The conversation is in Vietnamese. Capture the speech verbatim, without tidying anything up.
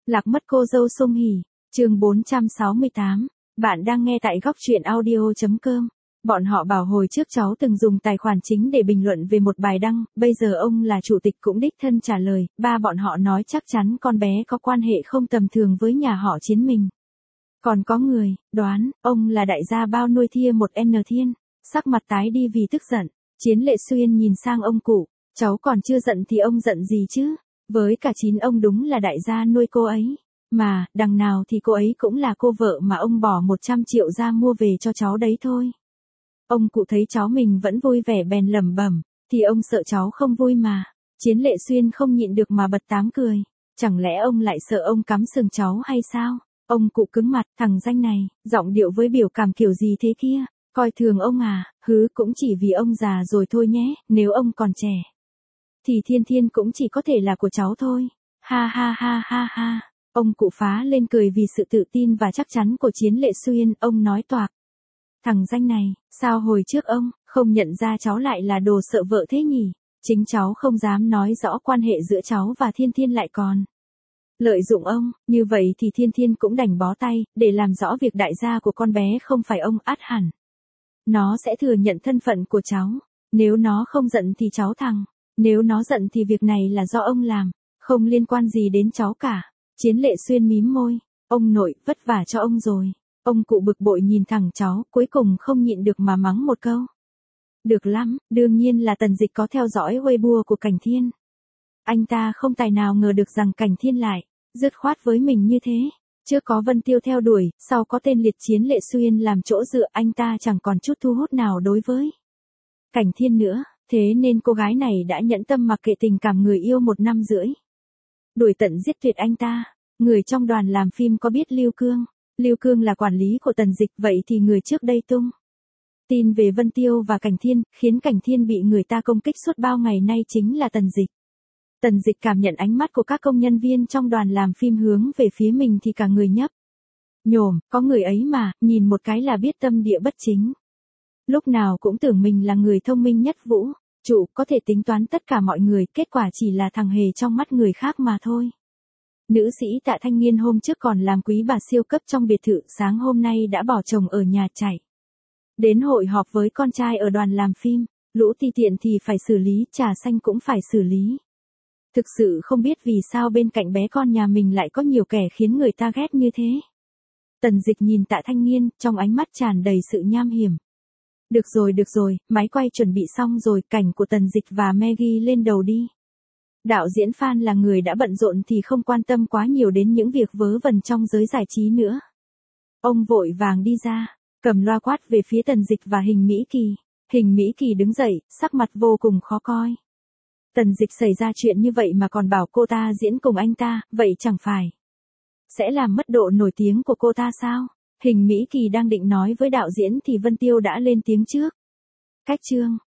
Lạc mất cô dâu Song Hỷ, chương bốn trăm sáu mươi tám. Bạn đang nghe tại góc truyện audio chấm com. Bọn họ bảo hồi trước cháu từng dùng tài khoản chính để bình luận về một bài đăng, bây giờ ông là chủ tịch cũng đích thân trả lời, ba bọn họ nói chắc chắn con bé có quan hệ không tầm thường với nhà họ Chiến mình. Còn có người, đoán, ông là đại gia bao nuôi thia một N Thiên, sắc mặt tái đi vì tức giận. Chiến Lệ Xuyên nhìn sang ông cụ, cháu còn chưa giận thì ông giận gì chứ? Với cả chín ông đúng là đại gia nuôi cô ấy. Mà, đằng nào thì cô ấy cũng là cô vợ mà ông bỏ một trăm triệu ra mua về cho cháu đấy thôi. Ông cụ thấy cháu mình vẫn vui vẻ bèn lẩm bẩm, thì ông sợ cháu không vui mà. Chiến Lệ Xuyên không nhịn được mà bật tám cười. Chẳng lẽ ông lại sợ ông cắm sừng cháu hay sao? Ông cụ cứng mặt, thằng danh này, giọng điệu với biểu cảm kiểu gì thế kia? Coi thường ông à, hứ cũng chỉ vì ông già rồi thôi nhé, nếu ông còn trẻ. Thì Thiên Thiên cũng chỉ có thể là của cháu thôi. Ha ha ha ha ha. Ông cụ phá lên cười vì sự tự tin và chắc chắn của Chiến Lệ Xuyên, ông nói toạc. Thằng danh này, sao hồi trước ông, không nhận ra cháu lại là đồ sợ vợ thế nhỉ? Chính cháu không dám nói rõ quan hệ giữa cháu và Thiên Thiên lại còn lợi dụng ông, như vậy thì Thiên Thiên cũng đành bó tay, để làm rõ việc đại gia của con bé không phải ông ắt hẳn. Nó sẽ thừa nhận thân phận của cháu, nếu nó không giận thì cháu thằng, nếu nó giận thì việc này là do ông làm, không liên quan gì đến cháu cả. Chiến Lệ Xuyên mím môi, ông nội, vất vả cho ông rồi. Ông cụ bực bội nhìn thẳng cháu, cuối cùng không nhịn được mà mắng một câu. Được lắm, đương nhiên là Tần Dịch có theo dõi Weibo của Cảnh Thiên. Anh ta không tài nào ngờ được rằng Cảnh Thiên lại dứt khoát với mình như thế. Trước có Vân Tiêu theo đuổi, sau có tên liệt Chiến Lệ Xuyên làm chỗ dựa, anh ta chẳng còn chút thu hút nào đối với Cảnh Thiên nữa, thế nên cô gái này đã nhẫn tâm mặc kệ tình cảm người yêu một năm rưỡi. Đuổi tận giết tuyệt anh ta. Người trong đoàn làm phim có biết Lưu Cương? Lưu Cương là quản lý của Tần Dịch, vậy thì người trước đây tung tin về Vân Tiêu và Cảnh Thiên, khiến Cảnh Thiên bị người ta công kích suốt bao ngày nay chính là Tần Dịch. Tần Dịch cảm nhận ánh mắt của các công nhân viên trong đoàn làm phim hướng về phía mình thì cả người nhấp nhổm, có người ấy mà, nhìn một cái là biết tâm địa bất chính. Lúc nào cũng tưởng mình là người thông minh nhất vũ trụ, có thể tính toán tất cả mọi người, kết quả chỉ là thằng hề trong mắt người khác mà thôi. Nữ sĩ Tạ Thanh Nghiên hôm trước còn làm quý bà siêu cấp trong biệt thự, sáng hôm nay đã bỏ chồng ở nhà chạy đến hội họp với con trai ở đoàn làm phim. Lũ ti tiện thì phải xử lý, trà xanh cũng phải xử lý. Thực sự không biết vì sao bên cạnh bé con nhà mình lại có nhiều kẻ khiến người ta ghét như thế. Tần Dịch nhìn Tạ Thanh Nghiên, trong ánh mắt tràn đầy sự nham hiểm. Được rồi được rồi, máy quay chuẩn bị xong rồi, cảnh của Tần Dịch và Maggie lên đầu đi. Đạo diễn Phan là người đã bận rộn thì không quan tâm quá nhiều đến những việc vớ vẩn trong giới giải trí nữa. Ông vội vàng đi ra, cầm loa quát về phía Tần Dịch và Hình Mỹ Kỳ. Hình Mỹ Kỳ đứng dậy, sắc mặt vô cùng khó coi. Tần Dịch xảy ra chuyện như vậy mà còn bảo cô ta diễn cùng anh ta, vậy chẳng phải sẽ làm mất độ nổi tiếng của cô ta sao? Hình Mỹ Kỳ đang định nói với đạo diễn thì Vân Tiêu đã lên tiếng trước. Cách chương,